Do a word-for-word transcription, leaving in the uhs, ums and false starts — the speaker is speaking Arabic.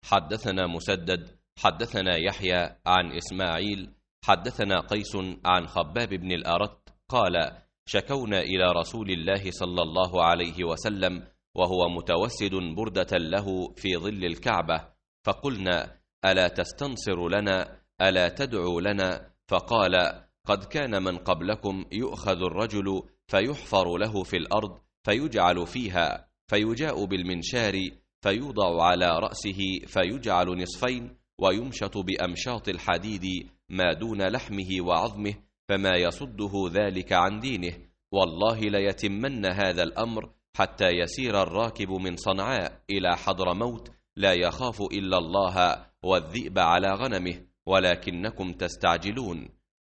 حدثنا مسدد حدثنا يحيى عن إسماعيل حدثنا قيس عن خباب بن الأرت قال: شكونا إلى رسول الله صلى الله عليه وسلم وهو متوسد بردة له في ظل الكعبة، فقلنا: ألا تستنصر لنا؟ ألا تدعو لنا؟ فقال: قد كان من قبلكم يؤخذ الرجل فيحفر له في الأرض فيجعل فيها، فيجاء بالمنشار فيوضع على رأسه فيجعل نصفين، ويمشط بأمشاط الحديد ما دون لحمه وعظمه، فما يصده ذلك عن دينه. والله ليتمن هذا الأمر حتى يسير الراكب من صنعاء إلى حضرموت لا يخاف إلا الله والذئب على غنمه، ولكنكم تستعجلون.